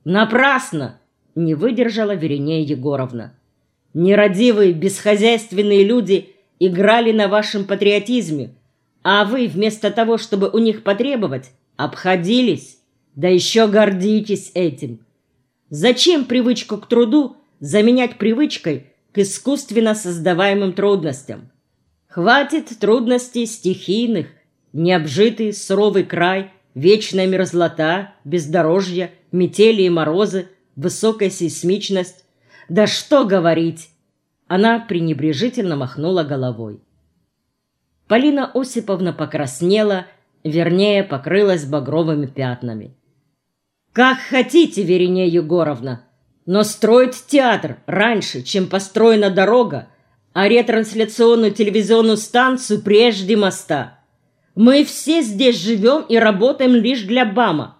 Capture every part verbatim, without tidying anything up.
Напрасно! Не выдержала Веринея Егоровна. Нерадивые, бесхозяйственные люди играли на вашем патриотизме, а вы вместо того, чтобы у них потребовать, обходились, да еще гордитесь этим. Зачем привычку к труду заменять привычкой к искусственно создаваемым трудностям? Хватит трудностей стихийных, необжитый суровый край, вечная мерзлота, бездорожье, метели и морозы, высокая сейсмичность. Да что говорить! Она пренебрежительно махнула головой. Полина Осиповна покраснела, вернее, покрылась багровыми пятнами. «Как хотите, Веринея Егоровна, но строить театр раньше, чем построена дорога, а ретрансляционную телевизионную станцию прежде моста. Мы все здесь живем и работаем лишь для БАМа».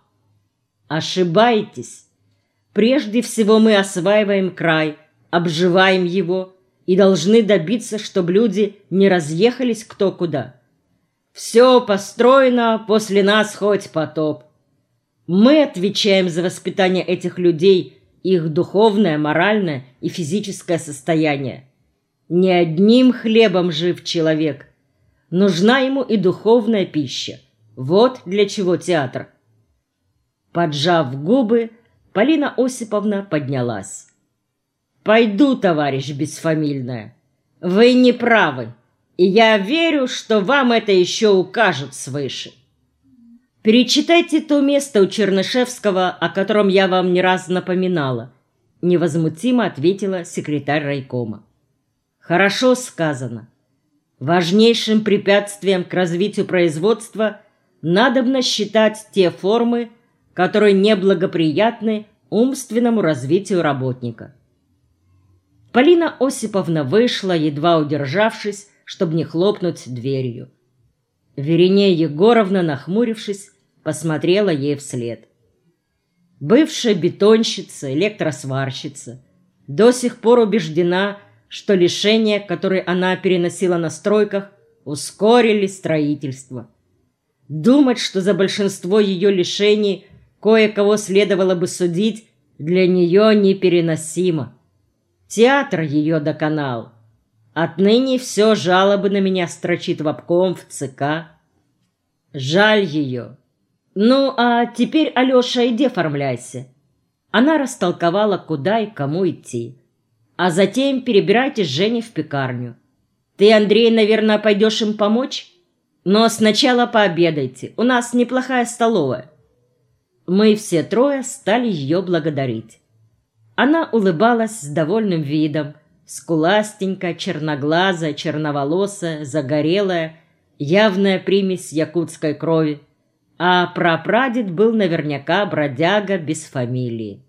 Ошибаетесь. Прежде всего мы осваиваем край, обживаем его и должны добиться, чтобы люди не разъехались кто куда. Все построено, после нас хоть потоп. Мы отвечаем за воспитание этих людей, их духовное, моральное и физическое состояние. Не одним хлебом жив человек. Нужна ему и духовная пища. Вот для чего театр. Поджав губы, Полина Осиповна поднялась. «Пойду, товарищ бесфамильная. Вы не правы, и я верю, что вам это еще укажут свыше. Перечитайте то место у Чернышевского, о котором я вам не раз напоминала», — невозмутимо ответила секретарь райкома. «Хорошо сказано. Важнейшим препятствием к развитию производства надобно считать те формы, которые неблагоприятны умственному развитию работника». Полина Осиповна вышла, едва удержавшись, чтобы не хлопнуть дверью. Веринея Егоровна, нахмурившись, посмотрела ей вслед. Бывшая бетонщица, электросварщица, до сих пор убеждена, что лишения, которые она переносила на стройках, ускорили строительство. Думать, что за большинство ее лишений кое-кого следовало бы судить, для нее непереносимо. Театр ее доконал. Отныне все жалобы на меня строчит в обком, в ЦК. Жаль ее. Ну, а теперь, Алеша, иди оформляйся. Она растолковала, куда и кому идти. А затем перебирайтесь с Женей в пекарню. Ты, Андрей, наверное, пойдешь им помочь? Но сначала пообедайте. У нас неплохая столовая. Мы все трое стали ее благодарить. Она улыбалась с довольным видом, скуластенькая, черноглазая, черноволосая, загорелая, явная примесь якутской крови, а прапрадед был наверняка бродяга без фамилии.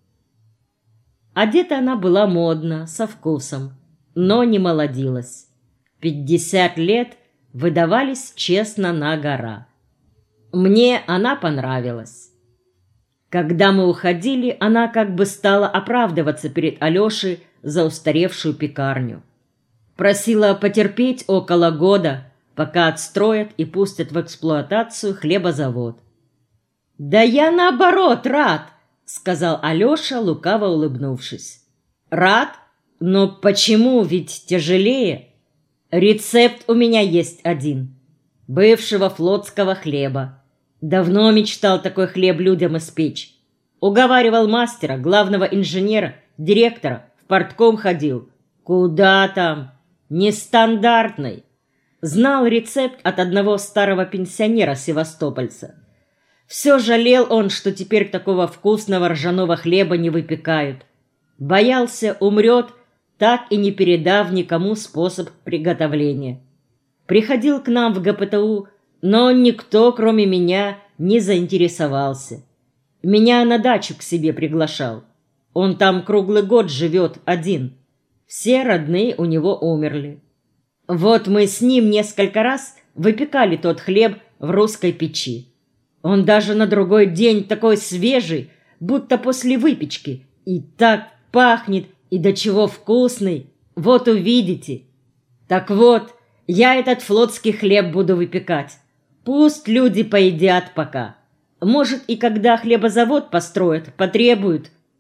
Одета она была модно, со вкусом, но не молодилась. Пятьдесят лет выдавались честно на гора. Мне она понравилась. Когда мы уходили, она как бы стала оправдываться перед Алешей за устаревшую пекарню. Просила потерпеть около года, пока отстроят и пустят в эксплуатацию хлебозавод. «Да я наоборот рад», — сказал Алеша, лукаво улыбнувшись. «Рад? Но почему? Ведь тяжелее. Рецепт у меня есть один. Бывшего флотского хлеба. Давно мечтал такой хлеб людям испечь. Уговаривал мастера, главного инженера, директора, в партком ходил. Куда там? Нестандартный. Знал рецепт от одного старого пенсионера-севастопольца. Все жалел он, что теперь такого вкусного ржаного хлеба не выпекают. Боялся, умрет, так и не передав никому способ приготовления. Приходил к нам в ГПТУ, но никто, кроме меня, не заинтересовался. Меня на дачу к себе приглашал. Он там круглый год живет один. Все родные у него умерли. Вот мы с ним несколько раз выпекали тот хлеб в русской печи. Он даже на другой день такой свежий, будто после выпечки. И так пахнет, и до чего вкусный. Вот увидите. Так вот, я этот флотский хлеб буду выпекать. Пусть люди поедят пока. Может, и когда хлебозавод построят, потребуют.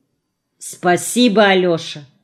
Спасибо, Алеша.